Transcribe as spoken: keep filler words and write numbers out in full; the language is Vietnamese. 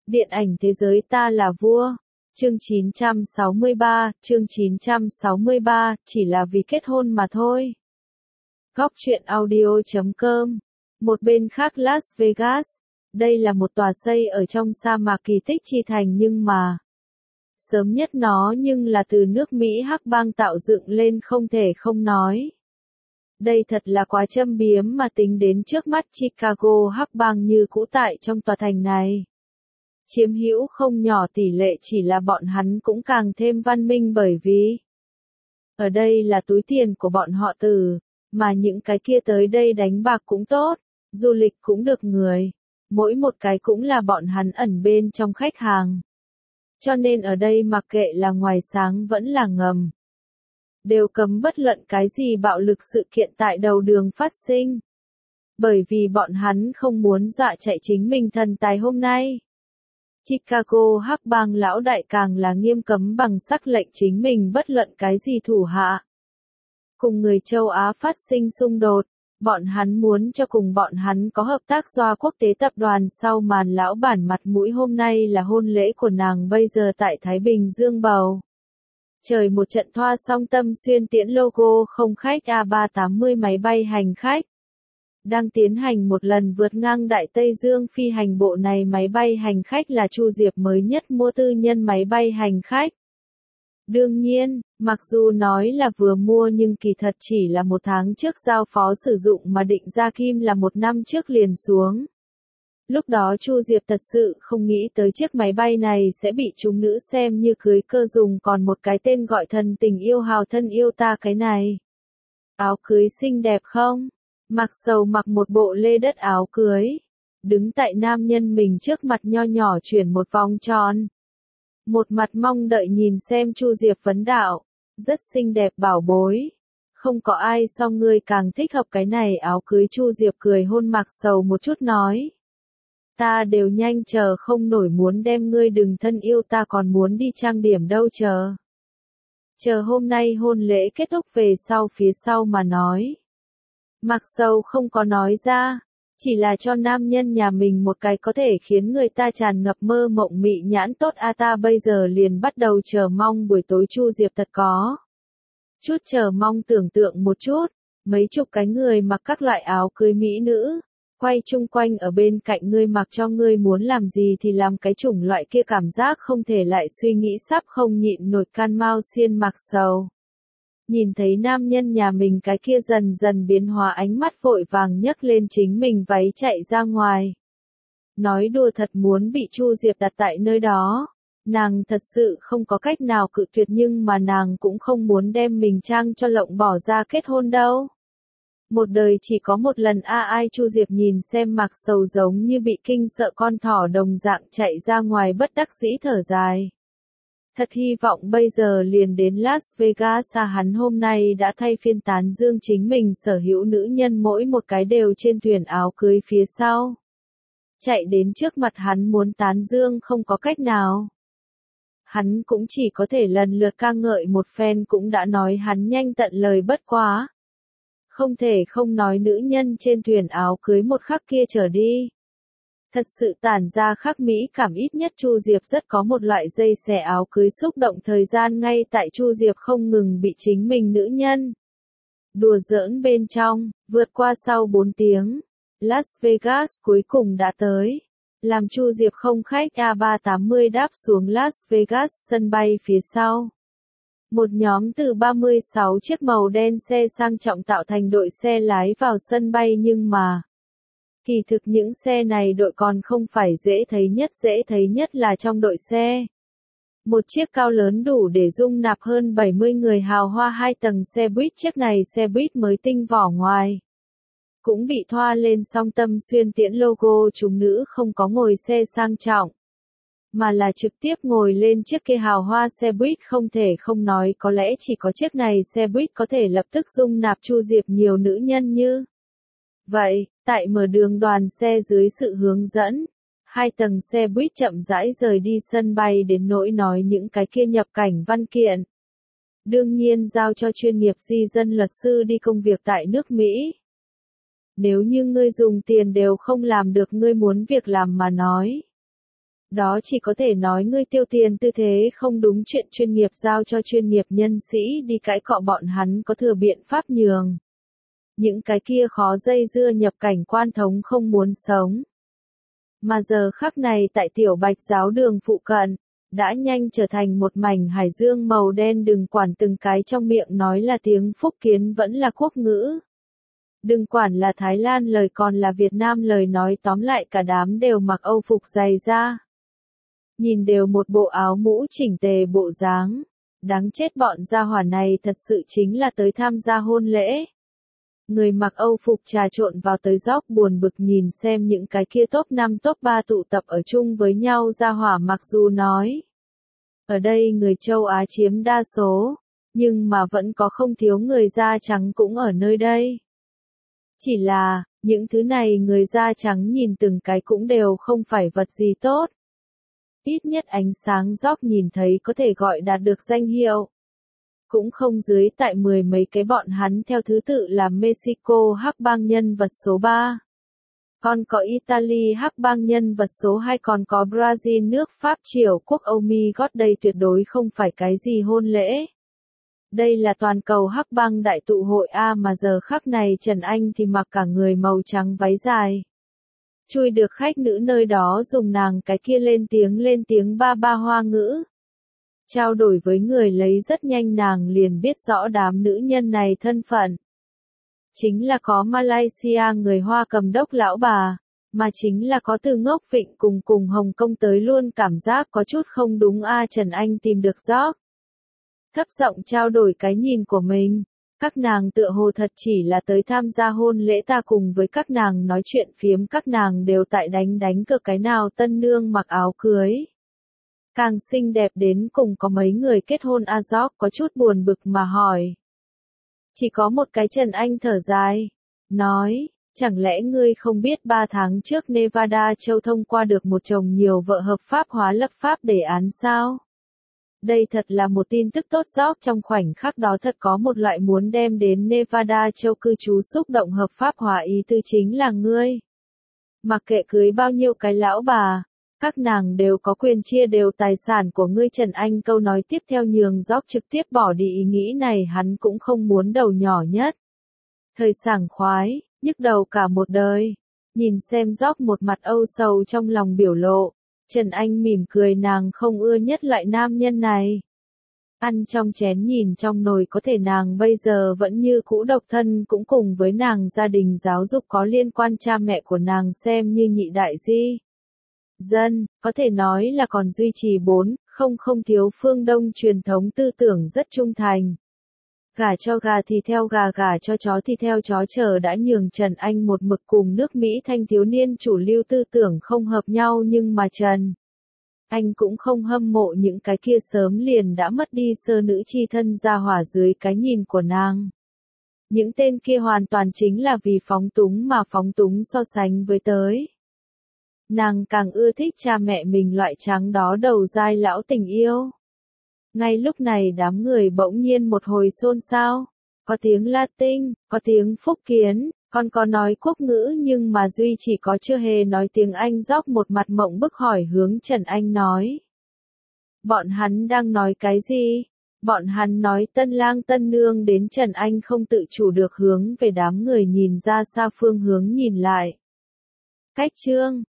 Điện ảnh thế giới ta là vua. Chương chín trăm sáu mươi ba, chương chín trăm sáu mươi ba, chỉ là vì kết hôn mà thôi. Góc truyện audio chấm com. Một bên khác Las Vegas. Đây là một tòa xây ở trong sa mạc kỳ tích chi thành nhưng mà sớm nhất nó nhưng là từ nước Mỹ hắc bang tạo dựng lên không thể không nói. Đây thật là quá châm biếm mà tính đến trước mắt Chicago hắc bang như cũ tại trong tòa thành này. Chiếm hữu không nhỏ tỷ lệ chỉ là bọn hắn cũng càng thêm văn minh bởi vì ở đây là túi tiền của bọn họ từ, mà những cái kia tới đây đánh bạc cũng tốt, du lịch cũng được người, mỗi một cái cũng là bọn hắn ẩn bên trong khách hàng. Cho nên ở đây mặc kệ là ngoài sáng vẫn là ngầm, đều cấm bất luận cái gì bạo lực sự kiện tại đầu đường phát sinh. Bởi vì bọn hắn không muốn dọa chạy chính mình thần tài hôm nay. Chicago hắc bang lão đại càng là nghiêm cấm bằng sắc lệnh chính mình bất luận cái gì thủ hạ. Cùng người châu Á phát sinh xung đột, bọn hắn muốn cho cùng bọn hắn có hợp tác do quốc tế tập đoàn sau màn lão bản mặt mũi hôm nay là hôn lễ của nàng bây giờ tại Thái Bình Dương bầu. Trời một trận thoa song Tâm Xuyên tiễn logo không khách A ba tám mươi máy bay hành khách. Đang tiến hành một lần vượt ngang Đại Tây Dương phi hành bộ này máy bay hành khách là Chu Diệp mới nhất mua tư nhân máy bay hành khách. Đương nhiên, mặc dù nói là vừa mua nhưng kỳ thật chỉ là một tháng trước giao phó sử dụng mà định ra kim là một năm trước liền xuống. Lúc đó Chu Diệp thật sự không nghĩ tới chiếc máy bay này sẽ bị chúng nữ xem như cưới cơ dùng còn một cái tên gọi thần tình yêu hào thân yêu ta cái này. Áo cưới xinh đẹp không? Mặc Sầu mặc một bộ lê đất áo cưới, đứng tại nam nhân mình trước mặt nho nhỏ chuyển một vòng tròn. Một mặt mong đợi nhìn xem Chu Diệp vấn đạo, rất xinh đẹp bảo bối. Không có ai so ngươi càng thích hợp cái này áo cưới. Chu Diệp cười hôn Mặc Sầu một chút nói. Ta đều nhanh chờ không nổi muốn đem ngươi đừng thân yêu ta còn muốn đi trang điểm đâu chờ. Chờ hôm nay hôn lễ kết thúc về sau phía sau mà nói. Mặc Sầu không có nói ra, chỉ là cho nam nhân nhà mình một cái có thể khiến người ta tràn ngập mơ mộng mị nhãn tốt a ta bây giờ liền bắt đầu chờ mong buổi tối. Chu Diệp thật có chút chờ mong tưởng tượng một chút, mấy chục cái người mặc các loại áo cưới mỹ nữ, quay chung quanh ở bên cạnh ngươi mặc cho ngươi muốn làm gì thì làm cái chủng loại kia cảm giác không thể lại suy nghĩ sắp không nhịn nổi can mau xiên. Mặc Sầu nhìn thấy nam nhân nhà mình cái kia dần dần biến hóa ánh mắt vội vàng nhấc lên chính mình váy chạy ra ngoài. Nói đùa thật muốn bị Chu Diệp đặt tại nơi đó. Nàng thật sự không có cách nào cự tuyệt nhưng mà nàng cũng không muốn đem mình trang cho lộng bỏ ra kết hôn đâu. Một đời chỉ có một lần a ai. Chu Diệp nhìn xem Mặc Sầu giống như bị kinh sợ con thỏ đồng dạng chạy ra ngoài bất đắc dĩ thở dài. Thật hy vọng bây giờ liền đến Las Vegas à hắn hôm nay đã thay phiên tán dương chính mình sở hữu nữ nhân mỗi một cái đều trên thuyền áo cưới phía sau. Chạy đến trước mặt hắn muốn tán dương không có cách nào. Hắn cũng chỉ có thể lần lượt ca ngợi một phen cũng đã nói hắn nhanh tận lời bất quá. Không thể không nói nữ nhân trên thuyền áo cưới một khắc kia trở đi. Thật sự tản ra khắc mỹ cảm ít nhất Chu Diệp rất có một loại dây xẻ áo cưới xúc động thời gian ngay tại Chu Diệp không ngừng bị chính mình nữ nhân đùa giỡn bên trong, vượt qua sau bốn tiếng. Las Vegas cuối cùng đã tới. Làm Chu Diệp không khách A ba tám mươi đáp xuống Las Vegas sân bay phía sau. Một nhóm từ ba mươi sáu chiếc màu đen xe sang trọng tạo thành đội xe lái vào sân bay nhưng mà kỳ thực những xe này đội còn không phải dễ thấy nhất dễ thấy nhất là trong đội xe. Một chiếc cao lớn đủ để dung nạp hơn bảy mươi người hào hoa hai tầng xe buýt chiếc này xe buýt mới tinh vỏ ngoài. Cũng bị thoa lên song Tâm Xuyên tiễn logo chúng nữ không có ngồi xe sang trọng. Mà là trực tiếp ngồi lên chiếc kia hào hoa xe buýt không thể không nói có lẽ chỉ có chiếc này xe buýt có thể lập tức dung nạp Chu Diệp nhiều nữ nhân như. Vậy, tại mở đường đoàn xe dưới sự hướng dẫn, hai tầng xe buýt chậm rãi rời đi sân bay đến nỗi nói những cái kia nhập cảnh văn kiện. Đương nhiên giao cho chuyên nghiệp di dân luật sư đi công việc tại nước Mỹ. Nếu như ngươi dùng tiền đều không làm được ngươi muốn việc làm mà nói. Đó chỉ có thể nói ngươi tiêu tiền tư thế không đúng, chuyện chuyên nghiệp giao cho chuyên nghiệp nhân sĩ đi cãi cọ, bọn hắn có thừa biện pháp nhường. Những cái kia khó dây dưa nhập cảnh quan thống không muốn sống. Mà giờ khắc này tại Tiểu Bạch giáo đường phụ cận, đã nhanh trở thành một mảnh hải dương màu đen, đừng quản từng cái trong miệng nói là tiếng Phúc Kiến vẫn là quốc ngữ. Đừng quản là Thái Lan lời còn là Việt Nam lời nói, tóm lại cả đám đều mặc Âu phục dày da. Nhìn đều một bộ áo mũ chỉnh tề bộ dáng. Đáng chết, bọn gia hỏa này thật sự chính là tới tham gia hôn lễ. Người mặc Âu phục trà trộn vào tới dốc buồn bực nhìn xem những cái kia top năm top ba tụ tập ở chung với nhau gia hỏa, mặc dù nói. Ở đây người châu Á chiếm đa số, nhưng mà vẫn có không thiếu người da trắng cũng ở nơi đây. Chỉ là, những thứ này người da trắng nhìn từng cái cũng đều không phải vật gì tốt. Ít nhất ánh sáng dốc nhìn thấy có thể gọi đạt được danh hiệu. Cũng không dưới tại mười mấy cái, bọn hắn theo thứ tự là Mexico hắc bang nhân vật số ba. Còn có Italy hắc bang nhân vật số hai, còn có Brazil nước Pháp triều quốc Oh my God, đây tuyệt đối không phải cái gì hôn lễ. Đây là toàn cầu hắc bang đại tụ hội A, mà giờ khắc này Trần Anh thì mặc cả người màu trắng váy dài. Chui được khách nữ nơi đó dùng nàng cái kia lên tiếng lên tiếng ba ba hoa ngữ. Trao đổi với người lấy rất nhanh, nàng liền biết rõ đám nữ nhân này thân phận. Chính là có Malaysia người Hoa cầm đốc lão bà, mà chính là có từ Ngốc Vịnh cùng cùng Hồng Kông tới, luôn cảm giác có chút không đúng a. Trần Anh tìm được gió. Thấp giọng trao đổi cái nhìn của mình. Các nàng tựa hồ thật chỉ là tới tham gia hôn lễ, ta cùng với các nàng nói chuyện phiếm, các nàng đều tại đánh đánh cược cái nào tân nương mặc áo cưới. Càng xinh đẹp đến cùng có mấy người kết hôn a. Gió có chút buồn bực mà hỏi. Chỉ có một cái. Trần Anh thở dài, nói, chẳng lẽ ngươi không biết ba tháng trước Nevada châu thông qua được một chồng nhiều vợ hợp pháp hóa lập pháp đề án sao? Đây thật là một tin tức tốt. Gió trong khoảnh khắc đó thật có một loại muốn đem đến Nevada châu cư trú xúc động hợp pháp hóa, ý tư chính là ngươi. Mặc kệ cưới bao nhiêu cái lão bà, các nàng đều có quyền chia đều tài sản của ngươi. Trần Anh câu nói tiếp theo nhường Gió trực tiếp bỏ đi ý nghĩ này, hắn cũng không muốn đầu nhỏ nhất. Thời sảng khoái, nhức đầu cả một đời. Nhìn xem Gió một mặt âu sầu trong lòng biểu lộ, Trần Anh mỉm cười, nàng không ưa nhất loại nam nhân này. Ăn trong chén nhìn trong nồi, có thể nàng bây giờ vẫn như cũ độc thân, cũng cùng với nàng gia đình giáo dục có liên quan, cha mẹ của nàng xem như nhị đại di dân, có thể nói là còn duy trì bốn, không không thiếu phương Đông truyền thống tư tưởng rất trung thành. Gả cho gà thì theo gà, gả cho chó thì theo chó, chờ đã nhường Trần Anh một mực cùng nước Mỹ thanh thiếu niên chủ lưu tư tưởng không hợp nhau, nhưng mà Trần Anh cũng không hâm mộ những cái kia sớm liền đã mất đi sơ nữ chi thân ra hỏa dưới cái nhìn của nàng. Những tên kia hoàn toàn chính là vì phóng túng mà phóng túng, so sánh với tới. Nàng càng ưa thích cha mẹ mình loại trắng đó đầu dai lão tình yêu. Ngay lúc này đám người bỗng nhiên một hồi xôn xao. Có tiếng Latin, có tiếng Phúc Kiến, còn có nói quốc ngữ, nhưng mà duy chỉ có chưa hề nói tiếng Anh. Gió một mặt mộng bức hỏi hướng Trần Anh nói. Bọn hắn đang nói cái gì? Bọn hắn nói tân lang tân nương đến. Trần Anh không tự chủ được hướng về đám người nhìn ra xa phương hướng nhìn lại. Cách chương